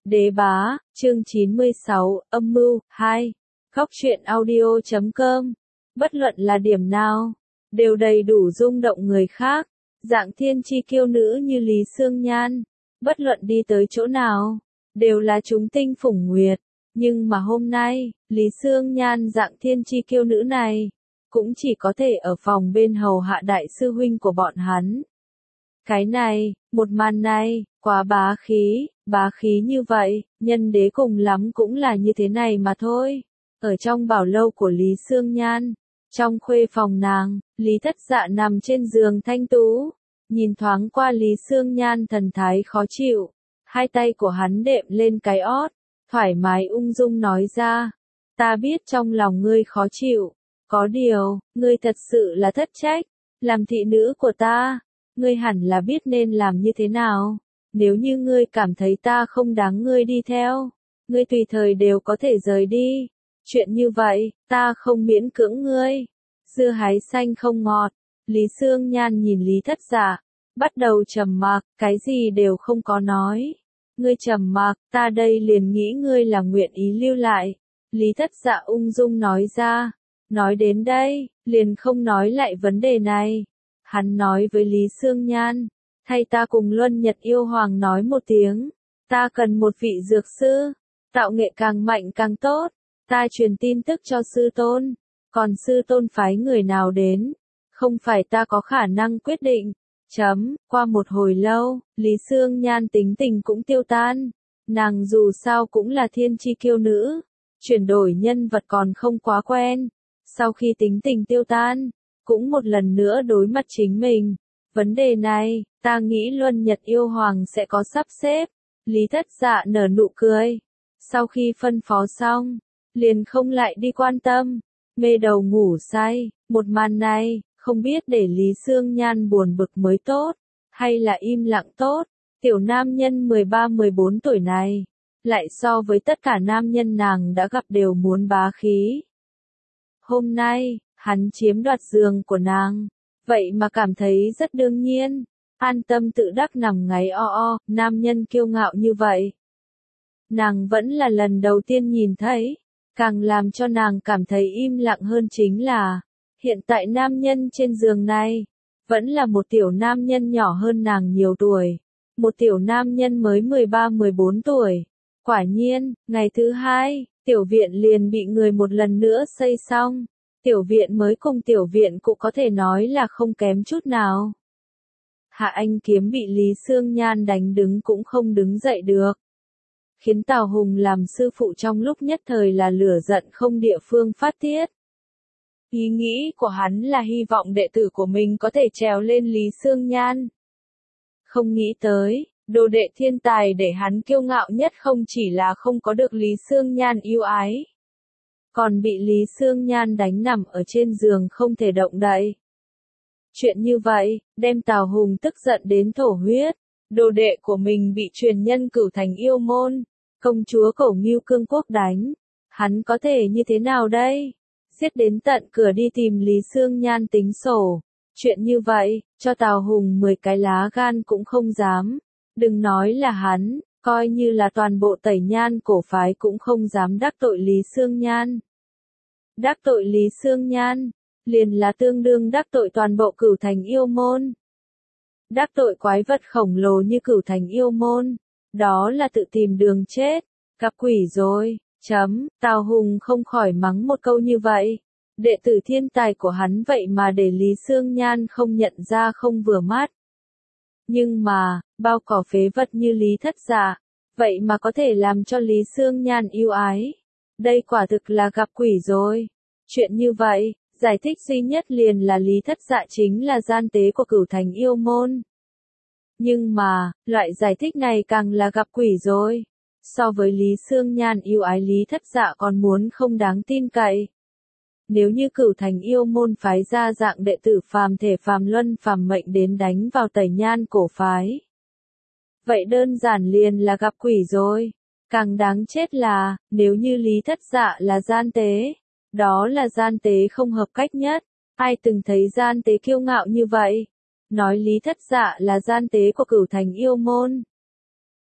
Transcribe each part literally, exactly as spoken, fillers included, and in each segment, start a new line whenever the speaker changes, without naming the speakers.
Đế bá, chương chín mươi sáu, âm mưu, hai. Góc truyện audio chấm com. Bất luận là điểm nào, đều đầy đủ rung động người khác. Dạng thiên chi kiêu nữ như Lý Sương Nhan, bất luận đi tới chỗ nào, đều là chúng tinh phủng nguyệt. Nhưng mà hôm nay, Lý Sương Nhan dạng thiên chi kiêu nữ này, cũng chỉ có thể ở phòng bên hầu hạ đại sư huynh của bọn hắn. Cái này, một màn này, quá bá khí, bá khí như vậy, nhân đế cùng lắm cũng là như thế này mà thôi. Ở trong bảo lâu của Lý Sương Nhan, trong khuê phòng nàng, Lý Thất Dạ nằm trên giường thanh tú, nhìn thoáng qua Lý Sương Nhan thần thái khó chịu, hai tay của hắn đệm lên cái ót, thoải mái ung dung nói ra, ta biết trong lòng ngươi khó chịu, có điều, ngươi thật sự là thất trách, làm thị nữ của ta, ngươi hẳn là biết nên làm như thế nào, nếu như ngươi cảm thấy ta không đáng ngươi đi theo, ngươi tùy thời đều có thể rời đi, chuyện như vậy, ta không miễn cưỡng ngươi. Dưa hái xanh không ngọt, Lý Sương Nhan nhìn Lý Thất Dạ, bắt đầu trầm mặc, cái gì đều không có nói. Ngươi trầm mặc, ta đây liền nghĩ ngươi là nguyện ý lưu lại. Lý Thất Dạ ung dung nói ra, nói đến đây, liền không nói lại vấn đề này. Hắn nói với Lý Sương Nhan, thay ta cùng Luân Nhật Yêu Hoàng nói một tiếng, ta cần một vị dược sư, tạo nghệ càng mạnh càng tốt, ta truyền tin tức cho sư tôn, còn sư tôn phái người nào đến, không phải ta có khả năng quyết định. Chấm, qua một hồi lâu, Lý Sương Nhan tính tình cũng tiêu tan, nàng dù sao cũng là thiên chi kiêu nữ, chuyển đổi nhân vật còn không quá quen, sau khi tính tình tiêu tan, cũng một lần nữa đối mặt chính mình. Vấn đề này, ta nghĩ Luân Nhật Yêu Hoàng sẽ có sắp xếp. Lý Thất Dạ nở nụ cười. Sau khi phân phó xong, liền không lại đi quan tâm. Mê đầu ngủ say, một màn này, không biết để Lý Sương Nhan buồn bực mới tốt, hay là im lặng tốt. Tiểu nam nhân mười ba mười bốn tuổi này, lại so với tất cả nam nhân nàng đã gặp đều muốn bá khí. Hôm nay, hắn chiếm đoạt giường của nàng, vậy mà cảm thấy rất đương nhiên, an tâm tự đắc nằm ngáy o o, nam nhân kiêu ngạo như vậy. Nàng vẫn là lần đầu tiên nhìn thấy, càng làm cho nàng cảm thấy im lặng hơn chính là, hiện tại nam nhân trên giường này, vẫn là một tiểu nam nhân nhỏ hơn nàng nhiều tuổi, một tiểu nam nhân mới mười ba mười bốn tuổi. Quả nhiên, ngày thứ hai, tiểu viện liền bị người một lần nữa xây xong. Tiểu viện mới cùng tiểu viện cũng có thể nói là không kém chút nào. Hạ Anh Kiếm bị Lý Sương Nhan đánh đứng cũng không đứng dậy được. Khiến Tào Hùng làm sư phụ trong lúc nhất thời là lửa giận không địa phương phát tiết. Ý nghĩ của hắn là hy vọng đệ tử của mình có thể trèo lên Lý Sương Nhan. Không nghĩ tới, đồ đệ thiên tài để hắn kiêu ngạo nhất không chỉ là không có được Lý Sương Nhan yêu ái, còn bị Lý Sương Nhan đánh nằm ở trên giường không thể động đậy. Chuyện như vậy, đem Tào Hùng tức giận đến thổ huyết. Đồ đệ của mình bị truyền nhân Cửu Thành yêu môn, công chúa Cẩu Ngưu Cương Quốc đánh. Hắn có thể như thế nào đây? Giết đến tận cửa đi tìm Lý Sương Nhan tính sổ. Chuyện như vậy, cho Tào Hùng mười cái lá gan cũng không dám. Đừng nói là hắn, coi như là toàn bộ Tẩy Nhan cổ phái cũng không dám đắc tội Lý Sương Nhan. Đắc tội Lý Sương Nhan, liền là tương đương đắc tội toàn bộ Cửu Thành yêu môn. Đắc tội quái vật khổng lồ như Cửu Thành yêu môn, đó là tự tìm đường chết, gặp quỷ rồi, chấm, Tào Hùng không khỏi mắng một câu như vậy. Đệ tử thiên tài của hắn vậy mà để Lý Sương Nhan không nhận ra không vừa mắt. Nhưng mà, bao cỏ phế vật như Lý Thất Dạ, vậy mà có thể làm cho Lý Sương Nhan yêu ái. Đây quả thực là gặp quỷ rồi. Chuyện như vậy, giải thích duy nhất liền là Lý Thất Dạ chính là gian tế của Cửu Thành yêu môn. Nhưng mà, loại giải thích này càng là gặp quỷ rồi. So với Lý Sương Nhan yêu ái Lý Thất Dạ còn muốn không đáng tin cậy. Nếu như Cửu Thành yêu môn phái ra dạng đệ tử phàm thể phàm luân phàm mệnh đến đánh vào Tẩy Nhan cổ phái, vậy đơn giản liền là gặp quỷ rồi. Càng đáng chết là, nếu như Lý Thất Dạ là gian tế, đó là gian tế không hợp cách nhất. Ai từng thấy gian tế kiêu ngạo như vậy? Nói Lý Thất Dạ là gian tế của Cửu Thành yêu môn.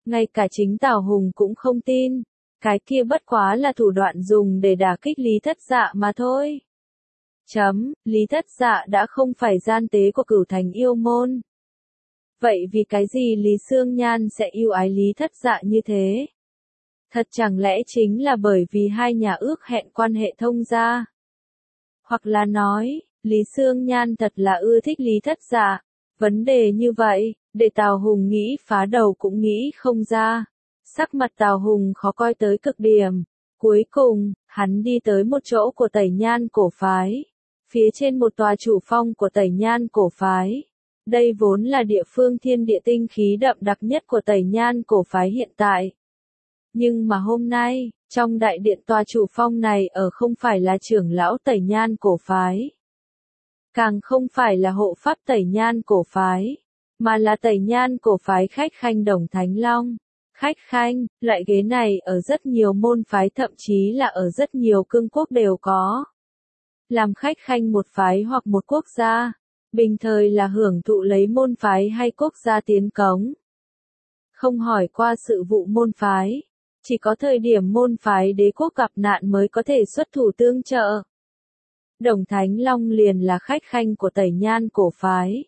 Ngay cả chính Tào Hùng cũng không tin. Cái kia bất quá là thủ đoạn dùng để đả kích Lý Thất Dạ mà thôi. Chấm, Lý Thất Dạ đã không phải gian tế của Cửu Thành yêu môn. Vậy vì cái gì Lý Xương Nhan sẽ yêu ái Lý Thất Dạ như thế? Thật chẳng lẽ chính là bởi vì hai nhà ước hẹn quan hệ thông gia? Hoặc là nói, Lý Xương Nhan thật là ưa thích Lý Thất Dạ. Vấn đề như vậy, để Tào Hùng nghĩ phá đầu cũng nghĩ không ra. Sắc mặt Tào Hùng khó coi tới cực điểm. Cuối cùng, hắn đi tới một chỗ của Tẩy Nhan cổ phái. Phía trên một tòa chủ phong của Tẩy Nhan cổ phái. Đây vốn là địa phương thiên địa tinh khí đậm đặc nhất của Tẩy Nhan cổ phái hiện tại. Nhưng mà hôm nay, trong đại điện tòa chủ phong này ở không phải là trưởng lão Tẩy Nhan cổ phái. Càng không phải là hộ pháp Tẩy Nhan cổ phái, mà là Tẩy Nhan cổ phái khách khanh Đồng Thánh Long. Khách khanh, loại ghế này ở rất nhiều môn phái thậm chí là ở rất nhiều cương quốc đều có. Làm khách khanh một phái hoặc một quốc gia, bình thời là hưởng thụ lấy môn phái hay quốc gia tiến cống. Không hỏi qua sự vụ môn phái, chỉ có thời điểm môn phái đế quốc gặp nạn mới có thể xuất thủ tương trợ. Đồng Thánh Long liền là khách khanh của Tẩy Nhan cổ phái.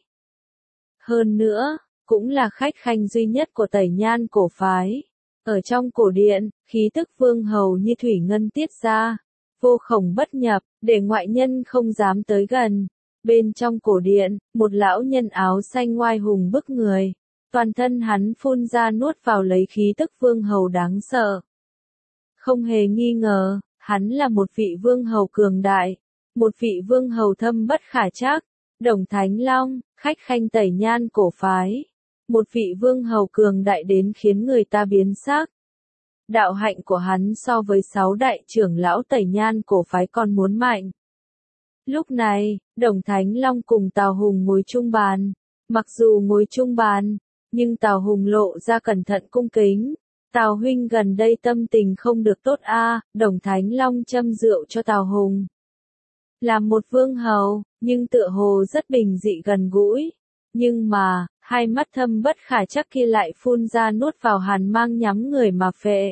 Hơn nữa, cũng là khách khanh duy nhất của Tẩy Nhan cổ phái. Ở trong cổ điện, khí tức vương hầu như thủy ngân tiết ra, vô khổng bất nhập, để ngoại nhân không dám tới gần. Bên trong cổ điện, một lão nhân áo xanh ngoai hùng bức người. Toàn thân hắn phun ra nuốt vào lấy khí tức vương hầu đáng sợ. Không hề nghi ngờ, hắn là một vị vương hầu cường đại. Một vị vương hầu thâm bất khả trắc. Đồng Thánh Long, khách khanh Tẩy Nhan cổ phái. Một vị vương hầu cường đại đến khiến người ta biến sắc. Đạo hạnh của hắn so với sáu đại trưởng lão Tẩy Nhan cổ phái còn muốn mạnh. Lúc này, Đồng Thánh Long cùng Tào Hùng ngồi chung bàn. Mặc dù ngồi chung bàn, nhưng Tào Hùng lộ ra cẩn thận cung kính. Tào huynh gần đây tâm tình không được tốt a, à, Đồng Thánh Long châm rượu cho Tào Hùng. Làm một vương hầu, nhưng tựa hồ rất bình dị gần gũi. Nhưng mà, hai mắt thâm bất khả trắc kia lại phun ra nuốt vào hàn mang nhắm người mà phệ.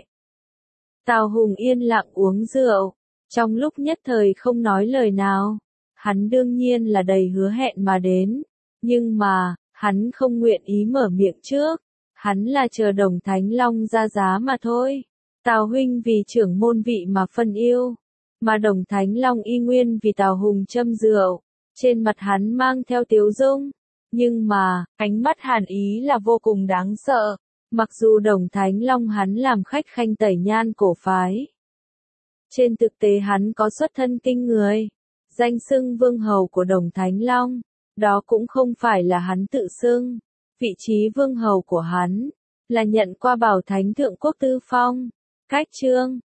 Tào Hùng yên lặng uống rượu, trong lúc nhất thời không nói lời nào. Hắn đương nhiên là đầy hứa hẹn mà đến, nhưng mà, hắn không nguyện ý mở miệng trước. Hắn là chờ Đồng Thánh Long ra giá mà thôi. Tào huynh vì trưởng môn vị mà phân yêu, mà Đồng Thánh Long y nguyên vì Tào Hùng châm rượu. Trên mặt hắn mang theo tiếu dung, nhưng mà, ánh mắt hàn ý là vô cùng đáng sợ. Mặc dù Đồng Thánh Long hắn làm khách khanh Tẩy Nhan cổ phái, trên thực tế hắn có xuất thân kinh người. Danh xưng vương hầu của Đồng Thánh Long, đó cũng không phải là hắn tự xưng. Vị trí vương hầu của hắn, là nhận qua Bảo Thánh Thượng Quốc Tư Phong. Cách chương